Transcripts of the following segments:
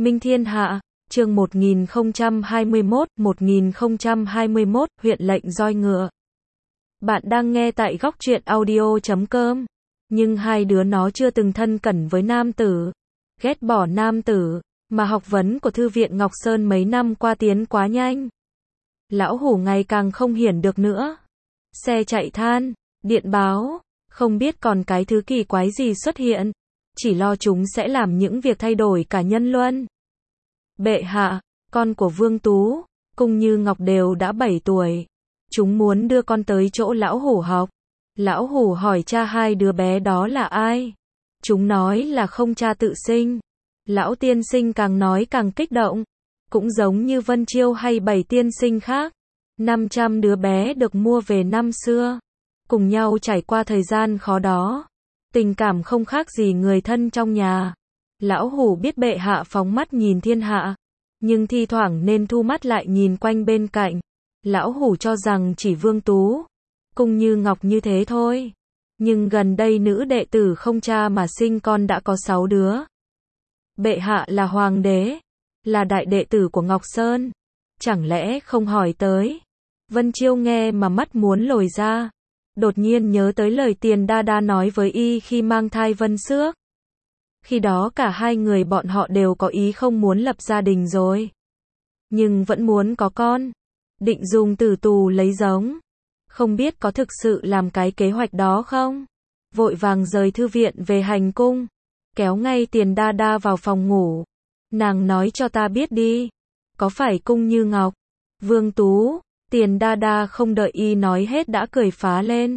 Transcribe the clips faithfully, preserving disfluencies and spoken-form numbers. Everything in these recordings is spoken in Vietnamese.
Minh Thiên Hạ, chương một nghìn không trăm hai mươi mốt, một nghìn không trăm hai mươi mốt, huyện lệnh roi ngựa. Bạn đang nghe tại góc truyện audio chấm com. Nhưng hai đứa nó chưa từng thân cận với nam tử. Ghét bỏ nam tử, mà học vấn của Thư viện Ngọc Sơn mấy năm qua tiến quá nhanh. Lão Hủ ngày càng không hiển được nữa. Xe chạy than, điện báo, không biết còn cái thứ kỳ quái gì xuất hiện. Chỉ lo chúng sẽ làm những việc thay đổi cả nhân luân. Bệ hạ, con của Vương Tú, Cung Như Ngọc đều đã bảy tuổi. Chúng muốn đưa con tới chỗ Lão Hủ học. Lão Hủ hỏi cha hai đứa bé đó là ai. Chúng nói là không cha tự sinh. Lão tiên sinh càng nói càng kích động. Cũng giống như Vân Chiêu hay bảy tiên sinh khác. năm trăm đứa bé được mua về năm xưa. Cùng nhau trải qua thời gian khó đó. Tình cảm không khác gì người thân trong nhà. Lão Hủ biết bệ hạ phóng mắt nhìn thiên hạ. Nhưng thi thoảng nên thu mắt lại nhìn quanh bên cạnh. Lão Hủ cho rằng chỉ Vương Tú, Cung Như Ngọc như thế thôi. Nhưng gần đây nữ đệ tử không cha mà sinh con đã có sáu đứa. Bệ hạ là hoàng đế, là đại đệ tử của Ngọc Sơn. Chẳng lẽ không hỏi tới? Vân Chiêu nghe mà mắt muốn lồi ra. Đột nhiên nhớ tới lời Tiền Đa Đa nói với y khi mang thai Vân Xước. Khi đó cả hai người bọn họ đều có ý không muốn lập gia đình rồi. Nhưng vẫn muốn có con. Định dùng tử tù lấy giống. Không biết có thực sự làm cái kế hoạch đó không? Vội vàng rời thư viện về hành cung. Kéo ngay Tiền Đa Đa vào phòng ngủ. Nàng nói cho ta biết đi. Có phải Cung Như Ngọc, Vương Tú? Tiền Đa Đa không đợi y nói hết đã cười phá lên.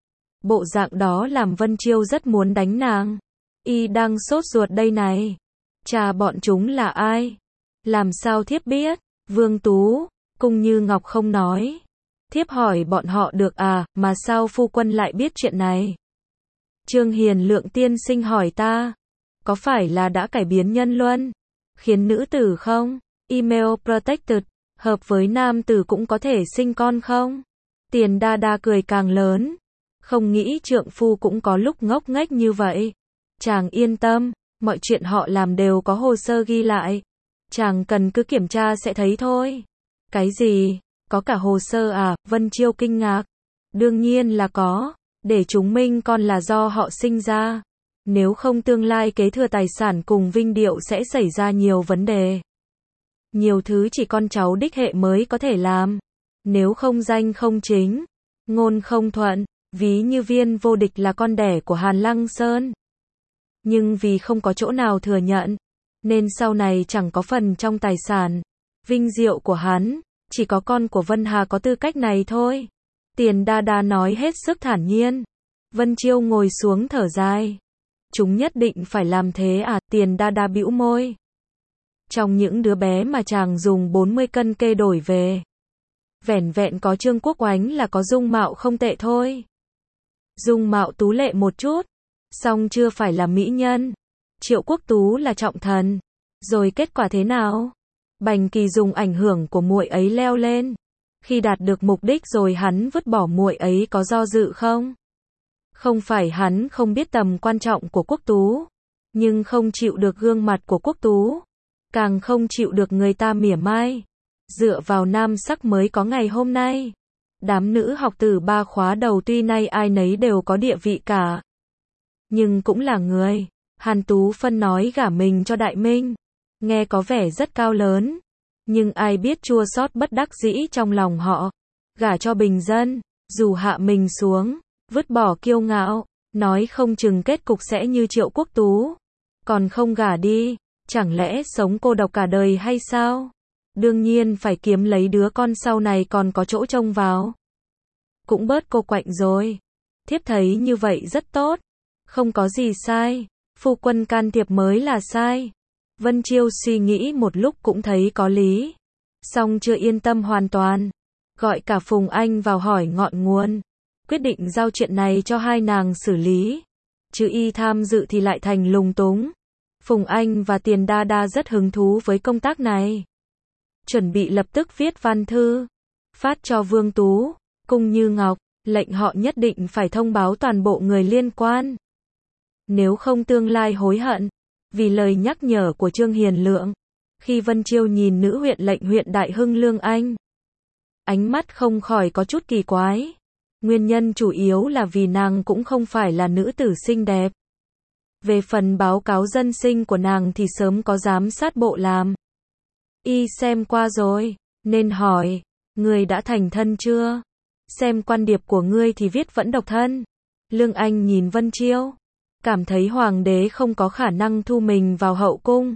Bộ dạng đó làm Vân Chiêu rất muốn đánh nàng. Y đang sốt ruột đây này. Cha bọn chúng là ai? Làm sao thiếp biết? Vương Tú, Cung Như Ngọc không nói. Thiếp hỏi bọn họ được à, mà sao phu quân lại biết chuyện này? Trương Hiền Lượng tiên sinh hỏi ta. Có phải là đã cải biến nhân luân? Khiến nữ tử không? Email protected. Hợp với nam tử cũng có thể sinh con không? Tiền Đa Đa cười càng lớn. Không nghĩ trượng phu cũng có lúc ngốc nghếch như vậy. Chàng yên tâm, mọi chuyện họ làm đều có hồ sơ ghi lại. Chàng cần cứ kiểm tra sẽ thấy thôi. Cái gì? Có cả hồ sơ à? Vân Chiêu kinh ngạc. Đương nhiên là có. Để chứng minh con là do họ sinh ra. Nếu không tương lai kế thừa tài sản cùng vinh điệu sẽ xảy ra nhiều vấn đề. Nhiều thứ chỉ con cháu đích hệ mới có thể làm. Nếu không danh không chính, ngôn không thuận, ví như Viên Vô Địch là con đẻ của Hàn Lăng Sơn. Nhưng vì không có chỗ nào thừa nhận, nên sau này chẳng có phần trong tài sản, vinh diệu của hắn, chỉ có con của Vân Hà có tư cách này thôi. Tiền Đa Đa nói hết sức thản nhiên. Vân Chiêu ngồi xuống thở dài. Chúng nhất định phải làm thế à? Tiền Đa Đa bĩu môi. Trong những đứa bé mà chàng dùng bốn mươi cân kê đổi về, vẻn vẹn có Trương Quốc Oánh là có dung mạo không tệ thôi. Dung mạo tú lệ một chút, song chưa phải là mỹ nhân. Triệu Quốc Tú là trọng thần. Rồi kết quả thế nào? Bành Kỳ dùng ảnh hưởng của muội ấy leo lên. Khi đạt được mục đích rồi hắn vứt bỏ muội ấy có do dự không? Không phải hắn không biết tầm quan trọng của Quốc Tú, nhưng không chịu được gương mặt của Quốc Tú. Càng không chịu được người ta mỉa mai. Dựa vào nam sắc mới có ngày hôm nay. Đám nữ học tử ba khóa đầu tuy nay ai nấy đều có địa vị cả. Nhưng cũng là người. Hàn Tú Phân nói gả mình cho Đại Minh. Nghe có vẻ rất cao lớn. Nhưng ai biết chua xót bất đắc dĩ trong lòng họ. Gả cho bình dân. Dù hạ mình xuống. Vứt bỏ kiêu ngạo. Nói không chừng kết cục sẽ như Triệu Quốc Tú. Còn không gả đi. Chẳng lẽ sống cô độc cả đời hay sao? Đương nhiên phải kiếm lấy đứa con sau này còn có chỗ trông vào. Cũng bớt cô quạnh rồi. Thiếp thấy như vậy rất tốt. Không có gì sai. Phu quân can thiệp mới là sai. Vân Chiêu suy nghĩ một lúc cũng thấy có lý. Song chưa yên tâm hoàn toàn. Gọi cả Phùng Anh vào hỏi ngọn nguồn. Quyết định giao chuyện này cho hai nàng xử lý. Chứ y tham dự thì lại thành lùng túng. Phùng Anh và Tiền Đa Đa rất hứng thú với công tác này. Chuẩn bị lập tức viết văn thư. Phát cho Vương Tú, Cung Như Ngọc, lệnh họ nhất định phải thông báo toàn bộ người liên quan. Nếu không tương lai hối hận. Vì lời nhắc nhở của Trương Hiền Lượng, Khi Vân Chiêu nhìn nữ huyện lệnh huyện Đại Hưng Lương Anh, ánh mắt không khỏi có chút kỳ quái. Nguyên nhân chủ yếu là vì nàng cũng không phải là nữ tử xinh đẹp. Về phần báo cáo dân sinh của nàng thì sớm có giám sát bộ làm. Y xem qua rồi, nên hỏi, người đã thành thân chưa? Xem quan điệp của ngươi thì viết vẫn độc thân. Lương Anh nhìn Vân Chiêu, cảm thấy hoàng đế không có khả năng thu mình vào hậu cung.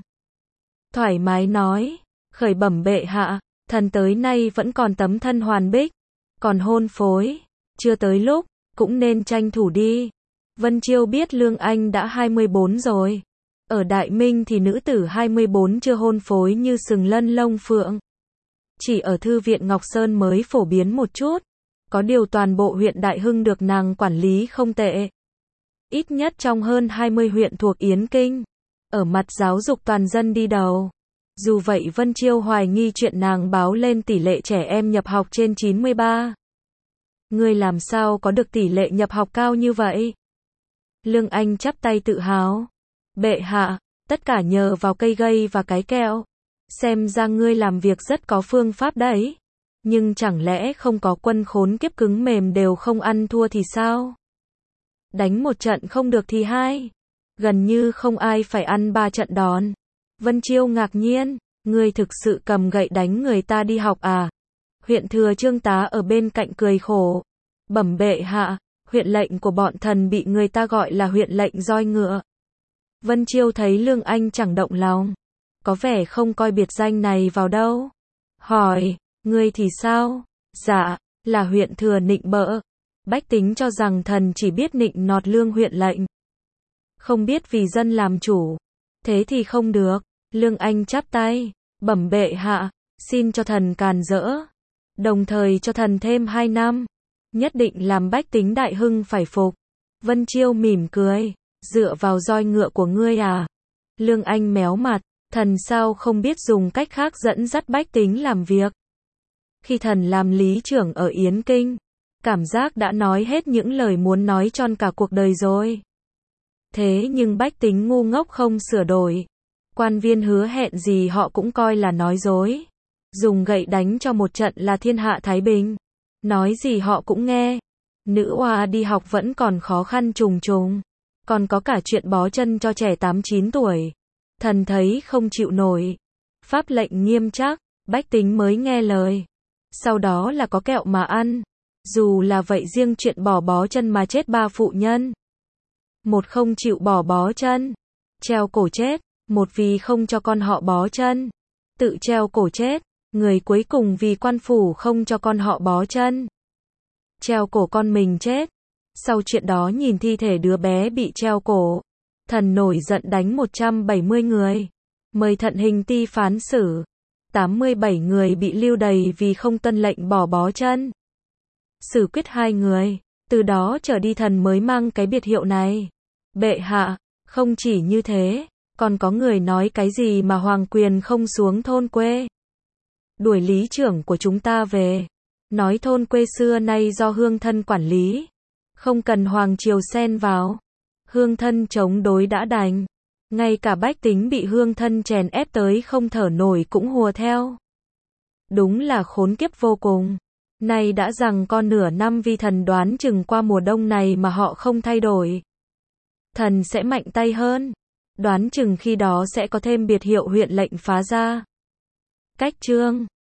Thoải mái nói, khởi bẩm bệ hạ, thần tới nay vẫn còn tấm thân hoàn bích, còn hôn phối, chưa tới lúc, cũng nên tranh thủ đi. Vân Chiêu biết Lương Anh đã hai mươi bốn rồi. Ở Đại Minh thì nữ tử hai mươi bốn chưa hôn phối như sừng lân lông phượng. Chỉ ở Thư viện Ngọc Sơn mới phổ biến một chút. Có điều toàn bộ huyện Đại Hưng được nàng quản lý không tệ. Ít nhất trong hơn hai mươi huyện thuộc Yến Kinh. Ở mặt giáo dục toàn dân đi đầu. Dù vậy Vân Chiêu hoài nghi chuyện nàng báo lên tỷ lệ trẻ em nhập học trên chín mươi ba. Ngươi làm sao có được tỷ lệ nhập học cao như vậy? Lương Anh chắp tay tự hào. Bệ hạ, tất cả nhờ vào cây gậy và cái kẹo. Xem ra ngươi làm việc rất có phương pháp đấy. Nhưng chẳng lẽ không có quân khốn kiếp cứng mềm đều không ăn thua thì sao? Đánh một trận không được thì hai. Gần như không ai phải ăn ba trận đòn. Vân Chiêu ngạc nhiên, ngươi thực sự cầm gậy đánh người ta đi học à? Huyện thừa Trương Tá ở bên cạnh cười khổ. Bẩm bệ hạ, huyện lệnh của bọn thần bị người ta gọi là huyện lệnh roi ngựa. Vân Chiêu thấy Lương Anh chẳng động lòng. Có vẻ không coi biệt danh này vào đâu. Hỏi, ngươi thì sao? Dạ, là huyện thừa nịnh bợ. Bách tính cho rằng thần chỉ biết nịnh nọt Lương huyện lệnh. Không biết vì dân làm chủ. Thế thì không được. Lương Anh chắp tay. Bẩm bệ hạ, xin cho thần càn rỡ. Đồng thời cho thần thêm hai năm. Nhất định làm bách tính Đại Hưng phải phục. Vân Chiêu mỉm cười. Dựa vào roi ngựa của ngươi à? Lương Anh méo mặt. Thần sao không biết dùng cách khác dẫn dắt bách tính làm việc. Khi thần làm lý trưởng ở Yến Kinh, cảm giác đã nói hết những lời muốn nói tròn cả cuộc đời rồi. Thế nhưng bách tính ngu ngốc không sửa đổi. Quan viên hứa hẹn gì họ cũng coi là nói dối. Dùng gậy đánh cho một trận là thiên hạ thái bình. Nói gì họ cũng nghe. Nữ oa đi học vẫn còn khó khăn trùng trùng. Còn có cả chuyện bó chân cho trẻ tám chín tuổi. Thần thấy không chịu nổi. Pháp lệnh nghiêm chắc, bách tính mới nghe lời. Sau đó là có kẹo mà ăn. Dù là vậy riêng chuyện bỏ bó chân mà chết ba phụ nhân. Một không chịu bỏ bó chân, treo cổ chết. Một vì không cho con họ bó chân, tự treo cổ chết. Người cuối cùng vì quan phủ không cho con họ bó chân, treo cổ con mình chết. Sau chuyện đó nhìn thi thể đứa bé bị treo cổ, thần nổi giận đánh một trăm bảy mươi người. Mời thận hình ti phán xử. tám mươi bảy người bị lưu đày vì không tuân lệnh bỏ bó chân. Xử quyết hai người. Từ đó trở đi thần mới mang cái biệt hiệu này. Bệ hạ, không chỉ như thế, còn có người nói cái gì mà hoàng quyền không xuống thôn quê. Đuổi lý trưởng của chúng ta về. Nói thôn quê xưa nay do hương thân quản lý. Không cần hoàng triều xen vào. Hương thân chống đối đã đành. Ngay cả bách tính bị hương thân chèn ép tới không thở nổi cũng hùa theo. Đúng là khốn kiếp vô cùng. Nay đã rằng con nửa năm vì thần đoán chừng qua mùa đông này mà họ không thay đổi. Thần sẽ mạnh tay hơn. Đoán chừng khi đó sẽ có thêm biệt hiệu huyện lệnh phá ra. Cách chương